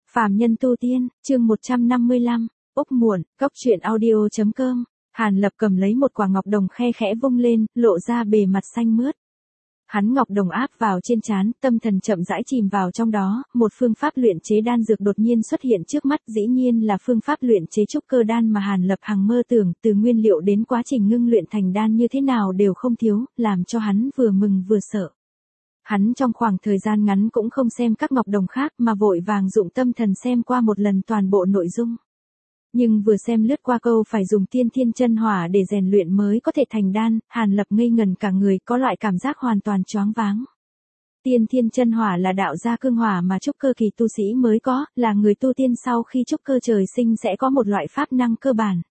Phàm nhân tu tiên, chương 155, ốc muộn, cóc truyện audio.com. Hàn Lập cầm lấy một quả ngọc đồng khe khẽ vung lên, lộ ra bề mặt xanh mướt. Hắn ngọc đồng áp vào trên trán, tâm thần chậm rãi chìm vào trong đó, một phương pháp luyện chế đan dược đột nhiên xuất hiện trước mắt, dĩ nhiên là phương pháp luyện chế trúc cơ đan mà Hàn Lập hằng mơ tưởng, từ nguyên liệu đến quá trình ngưng luyện thành đan như thế nào đều không thiếu, làm cho hắn vừa mừng vừa sợ. Hắn trong khoảng thời gian ngắn cũng không xem các ngọc đồng khác mà vội vàng dụng tâm thần xem qua một lần toàn bộ nội dung. Nhưng vừa xem lướt qua câu phải dùng tiên thiên chân hỏa để rèn luyện mới có thể thành đan, Hàn Lập ngây ngần cả người, có loại cảm giác hoàn toàn choáng váng. Tiên thiên chân hỏa là đạo gia cương hỏa mà trúc cơ kỳ tu sĩ mới có, là người tu tiên sau khi trúc cơ trời sinh sẽ có một loại pháp năng cơ bản.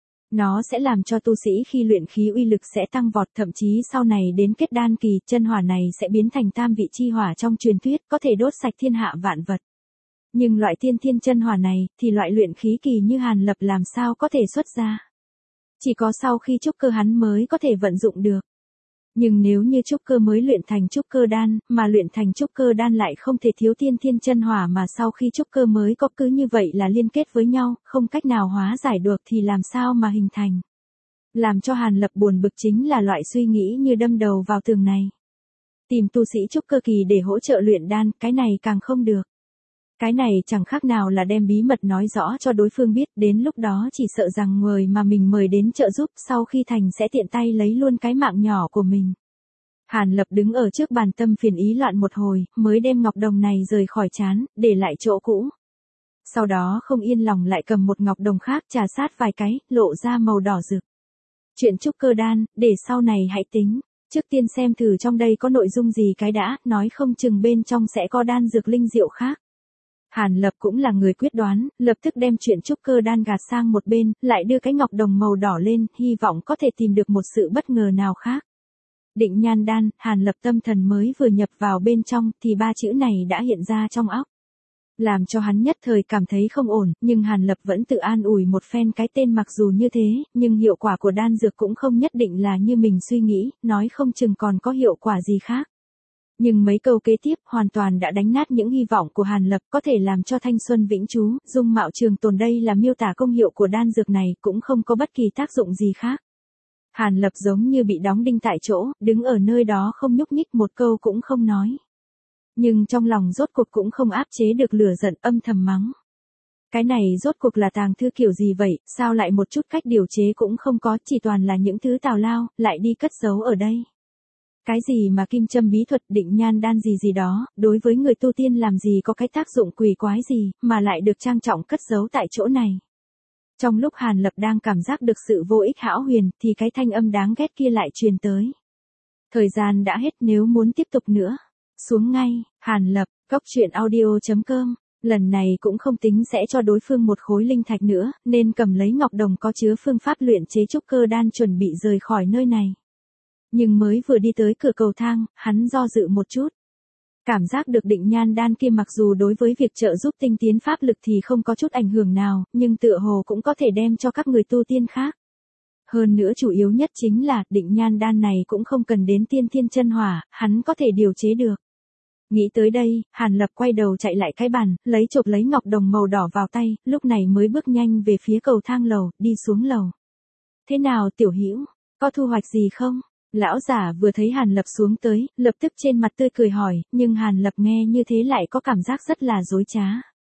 Nó sẽ làm cho tu sĩ khi luyện khí uy lực sẽ tăng vọt, thậm chí sau này đến kết đan kỳ, chân hỏa này sẽ biến thành tam vị chi hỏa trong truyền thuyết, có thể đốt sạch thiên hạ vạn vật. Nhưng loại tiên thiên chân hỏa này, thì loại luyện khí kỳ như Hàn Lập làm sao có thể xuất ra. Chỉ có sau khi trúc cơ hắn mới có thể vận dụng được. Nhưng nếu như trúc cơ mới luyện thành trúc cơ đan, mà luyện thành trúc cơ đan lại không thể thiếu tiên thiên chân hỏa, mà sau khi trúc cơ mới có, cứ như vậy là liên kết với nhau, không cách nào hóa giải được thì làm sao mà hình thành. Làm cho Hàn Lập buồn bực chính là loại suy nghĩ như đâm đầu vào tường này. Tìm tu sĩ trúc cơ kỳ để hỗ trợ luyện đan, cái này càng không được. Cái này chẳng khác nào là đem bí mật nói rõ cho đối phương biết, đến lúc đó chỉ sợ rằng người mà mình mời đến trợ giúp sau khi thành sẽ tiện tay lấy luôn cái mạng nhỏ của mình. Hàn Lập đứng ở trước bàn, tâm phiền ý loạn một hồi, mới đem ngọc đồng này rời khỏi trán, để lại chỗ cũ. Sau đó không yên lòng lại cầm một ngọc đồng khác trà sát vài cái, lộ ra màu đỏ rực. Chuyện trúc cơ đan, để sau này hãy tính. Trước tiên xem thử trong đây có nội dung gì cái đã, nói không chừng bên trong sẽ có đan dược linh diệu khác. Hàn Lập cũng là người quyết đoán, lập tức đem chuyện trúc cơ đan gạt sang một bên, lại đưa cái ngọc đồng màu đỏ lên, hy vọng có thể tìm được một sự bất ngờ nào khác. Định nhan đan, Hàn Lập tâm thần mới vừa nhập vào bên trong, thì ba chữ này đã hiện ra trong óc. Làm cho hắn nhất thời cảm thấy không ổn, nhưng Hàn Lập vẫn tự an ủi một phen, cái tên mặc dù như thế, nhưng hiệu quả của đan dược cũng không nhất định là như mình suy nghĩ, nói không chừng còn có hiệu quả gì khác. Nhưng mấy câu kế tiếp hoàn toàn đã đánh nát những hy vọng của Hàn Lập, có thể làm cho thanh xuân vĩnh trú, dung mạo trường tồn, đây là miêu tả công hiệu của đan dược này, cũng không có bất kỳ tác dụng gì khác. Hàn Lập giống như bị đóng đinh tại chỗ, đứng ở nơi đó không nhúc nhích, một câu cũng không nói. Nhưng trong lòng rốt cuộc cũng không áp chế được lửa giận, âm thầm mắng. Cái này rốt cuộc là tàng thư kiểu gì vậy, sao lại một chút cách điều chế cũng không có, chỉ toàn là những thứ tào lao, lại đi cất giấu ở đây. Cái gì mà kim châm bí thuật, định nhan đan gì gì đó, đối với người tu tiên làm gì có cái tác dụng quỷ quái gì, mà lại được trang trọng cất giấu tại chỗ này. Trong lúc Hàn Lập đang cảm giác được sự vô ích hão huyền, thì cái thanh âm đáng ghét kia lại truyền tới. Thời gian đã hết, nếu muốn tiếp tục nữa, xuống ngay. Hàn Lập, cóc truyện audio.com. Lần này cũng không tính sẽ cho đối phương một khối linh thạch nữa, nên cầm lấy ngọc đồng có chứa phương pháp luyện chế trúc cơ đan chuẩn bị rời khỏi nơi này. Nhưng mới vừa đi tới cửa cầu thang, hắn do dự một chút. Cảm giác được định nhan đan kia mặc dù đối với việc trợ giúp tinh tiến pháp lực thì không có chút ảnh hưởng nào, nhưng tựa hồ cũng có thể đem cho các người tu tiên khác. Hơn nữa chủ yếu nhất chính là, định nhan đan này cũng không cần đến tiên thiên chân hỏa, hắn có thể điều chế được. Nghĩ tới đây, Hàn Lập quay đầu chạy lại cái bàn, chộp lấy ngọc đồng màu đỏ vào tay, lúc này mới bước nhanh về phía cầu thang lầu, đi xuống lầu. Thế nào tiểu hữu, có thu hoạch gì không? Lão giả vừa thấy Hàn Lập xuống tới, lập tức trên mặt tươi cười hỏi, nhưng Hàn Lập nghe như thế lại có cảm giác rất là dối trá.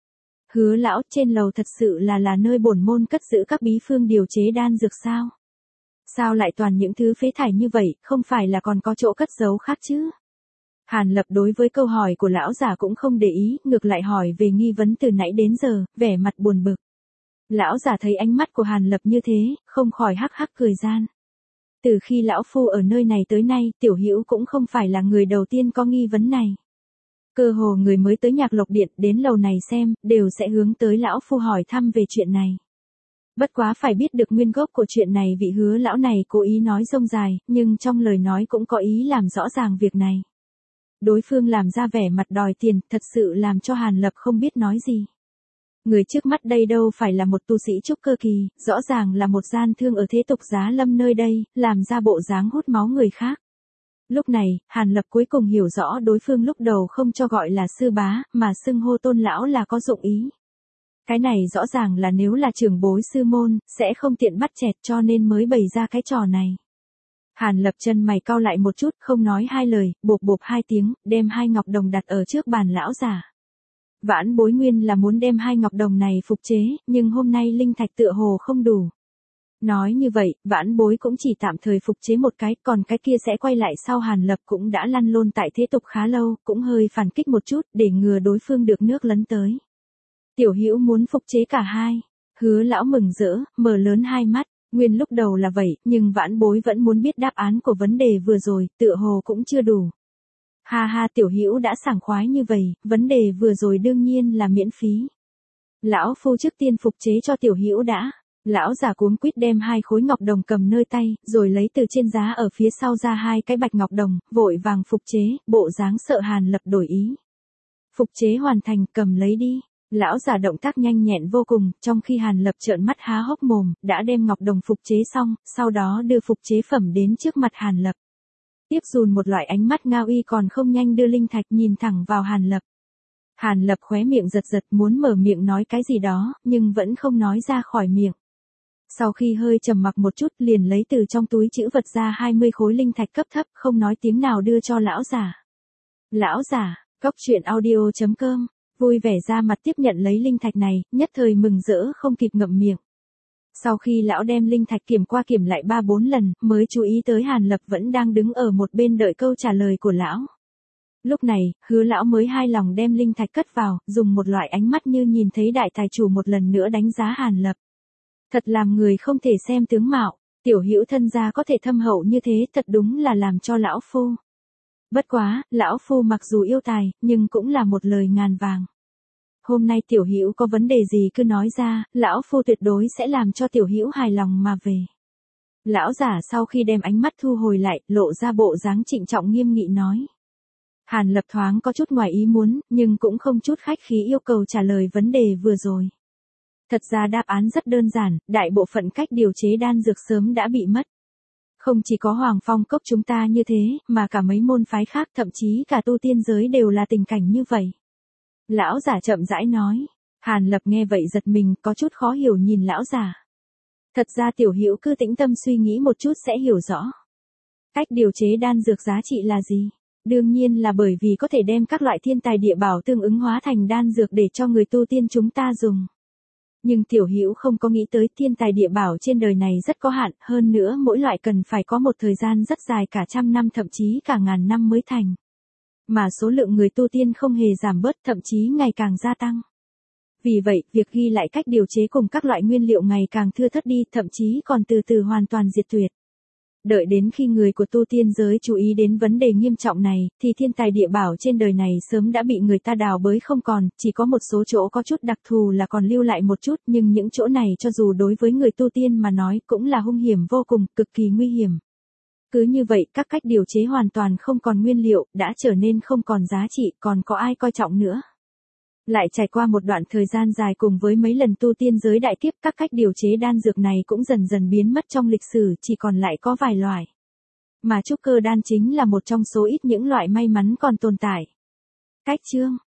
Hứa lão, trên lầu thật sự là nơi bổn môn cất giữ các bí phương điều chế đan dược sao? Sao lại toàn những thứ phế thải như vậy, không phải là còn có chỗ cất giấu khác chứ? Hàn Lập đối với câu hỏi của lão giả cũng không để ý, ngược lại hỏi về nghi vấn từ nãy đến giờ, vẻ mặt buồn bực. Lão giả thấy ánh mắt của Hàn Lập như thế, không khỏi hắc hắc cười gian. Từ khi lão phu ở nơi này tới nay, tiểu hữu cũng không phải là người đầu tiên có nghi vấn này. Cơ hồ người mới tới Nhạc Lộc Điện đến lầu này xem, đều sẽ hướng tới lão phu hỏi thăm về chuyện này. Bất quá phải biết được nguyên gốc của chuyện này, vị Hứa lão này cố ý nói rông dài, nhưng trong lời nói cũng có ý làm rõ ràng việc này. Đối phương làm ra vẻ mặt đòi tiền, thật sự làm cho Hàn Lập không biết nói gì. Người trước mắt đây đâu phải là một tu sĩ trúc cơ kỳ, rõ ràng là một gian thương ở thế tục giá lâm nơi đây, làm ra bộ dáng hút máu người khác. Lúc này, Hàn Lập cuối cùng hiểu rõ đối phương lúc đầu không cho gọi là sư bá, mà xưng hô tôn lão là có dụng ý. Cái này rõ ràng là nếu là trưởng bối sư môn, sẽ không tiện bắt chẹt cho nên mới bày ra cái trò này. Hàn Lập chân mày cau lại một chút, không nói hai lời, bộp bộp hai tiếng, đem 2 ngọc đồng đặt ở trước bàn lão giả. Vãn Bối nguyên là muốn đem 2 ngọc đồng này phục chế, nhưng hôm nay linh thạch tựa hồ không đủ. Nói như vậy, Vãn Bối cũng chỉ tạm thời phục chế một cái, còn cái kia sẽ quay lại sau. Hàn Lập cũng đã lăn lôn tại thế tục khá lâu, cũng hơi phản kích một chút, để ngừa đối phương được nước lấn tới. Tiểu Hữu muốn phục chế cả hai. Hứa lão mừng rỡ, mở lớn hai mắt. Nguyên lúc đầu là vậy, nhưng Vãn Bối vẫn muốn biết đáp án của vấn đề vừa rồi, tựa hồ cũng chưa đủ. Ha ha, Tiểu Hữu đã sảng khoái như vậy, vấn đề vừa rồi đương nhiên là miễn phí. Lão phu trước tiên phục chế cho Tiểu Hữu đã. Lão giả cuống quýt đem 2 khối ngọc đồng cầm nơi tay, rồi lấy từ trên giá ở phía sau ra 2 cái bạch ngọc đồng, vội vàng phục chế, bộ dáng sợ Hàn Lập đổi ý. Phục chế hoàn thành, cầm lấy đi. Lão giả động tác nhanh nhẹn vô cùng, trong khi Hàn Lập trợn mắt há hốc mồm, đã đem ngọc đồng phục chế xong, sau đó đưa phục chế phẩm đến trước mặt Hàn Lập. Tiếp dùn một loại ánh mắt ngao y còn không nhanh đưa linh thạch nhìn thẳng vào Hàn Lập. Hàn Lập khóe miệng giật giật muốn mở miệng nói cái gì đó, nhưng vẫn không nói ra khỏi miệng. Sau khi hơi trầm mặc một chút liền lấy từ trong túi trữ vật ra 20 khối linh thạch cấp thấp, không nói tiếng nào đưa cho lão giả. Lão giả, goctruyện.audio.com, vui vẻ ra mặt tiếp nhận lấy linh thạch này, nhất thời mừng rỡ không kịp ngậm miệng. Sau khi lão đem linh thạch kiểm qua kiểm lại 3-4 lần, mới chú ý tới Hàn Lập vẫn đang đứng ở một bên đợi câu trả lời của lão. Lúc này, Hứa lão mới hài lòng đem linh thạch cất vào, dùng một loại ánh mắt như nhìn thấy đại tài chủ một lần nữa đánh giá Hàn Lập. Thật làm người không thể xem tướng mạo, Tiểu Hữu thân gia có thể thâm hậu như thế, thật đúng là làm cho lão phu. Bất quá, lão phu mặc dù yêu tài, nhưng cũng là một lời ngàn vàng. Hôm nay Tiểu Hữu có vấn đề gì cứ nói ra, lão phu tuyệt đối sẽ làm cho Tiểu Hữu hài lòng mà về. Lão giả sau khi đem ánh mắt thu hồi lại, lộ ra bộ dáng trịnh trọng nghiêm nghị nói. Hàn Lập thoáng có chút ngoài ý muốn, nhưng cũng không chút khách khí yêu cầu trả lời vấn đề vừa rồi. Thật ra đáp án rất đơn giản, đại bộ phận cách điều chế đan dược sớm đã bị mất. Không chỉ có Hoàng Phong Cốc chúng ta như thế, mà cả mấy môn phái khác, thậm chí cả tu tiên giới đều là tình cảnh như vậy. Lão giả chậm rãi nói. Hàn Lập nghe vậy giật mình, có chút khó hiểu nhìn lão giả. Thật ra Tiểu Hữu cứ tĩnh tâm suy nghĩ một chút sẽ hiểu rõ. Cách điều chế đan dược giá trị là gì? Đương nhiên là bởi vì có thể đem các loại thiên tài địa bảo tương ứng hóa thành đan dược để cho người tu tiên chúng ta dùng. Nhưng Tiểu Hữu không có nghĩ tới thiên tài địa bảo trên đời này rất có hạn, hơn nữa mỗi loại cần phải có một thời gian rất dài cả trăm năm thậm chí cả ngàn năm mới thành. Mà số lượng người tu tiên không hề giảm bớt, thậm chí ngày càng gia tăng. Vì vậy, việc ghi lại cách điều chế cùng các loại nguyên liệu ngày càng thưa thớt đi, thậm chí còn từ từ hoàn toàn diệt tuyệt. Đợi đến khi người của tu tiên giới chú ý đến vấn đề nghiêm trọng này, thì thiên tài địa bảo trên đời này sớm đã bị người ta đào bới không còn, chỉ có một số chỗ có chút đặc thù là còn lưu lại một chút, nhưng những chỗ này cho dù đối với người tu tiên mà nói cũng là hung hiểm vô cùng, cực kỳ nguy hiểm. Cứ như vậy, các cách điều chế hoàn toàn không còn nguyên liệu, đã trở nên không còn giá trị, còn có ai coi trọng nữa. Lại trải qua một đoạn thời gian dài cùng với mấy lần tu tiên giới đại kiếp, các cách điều chế đan dược này cũng dần dần biến mất trong lịch sử, chỉ còn lại có vài loại. Mà trúc cơ đan chính là một trong số ít những loại may mắn còn tồn tại. Cách chương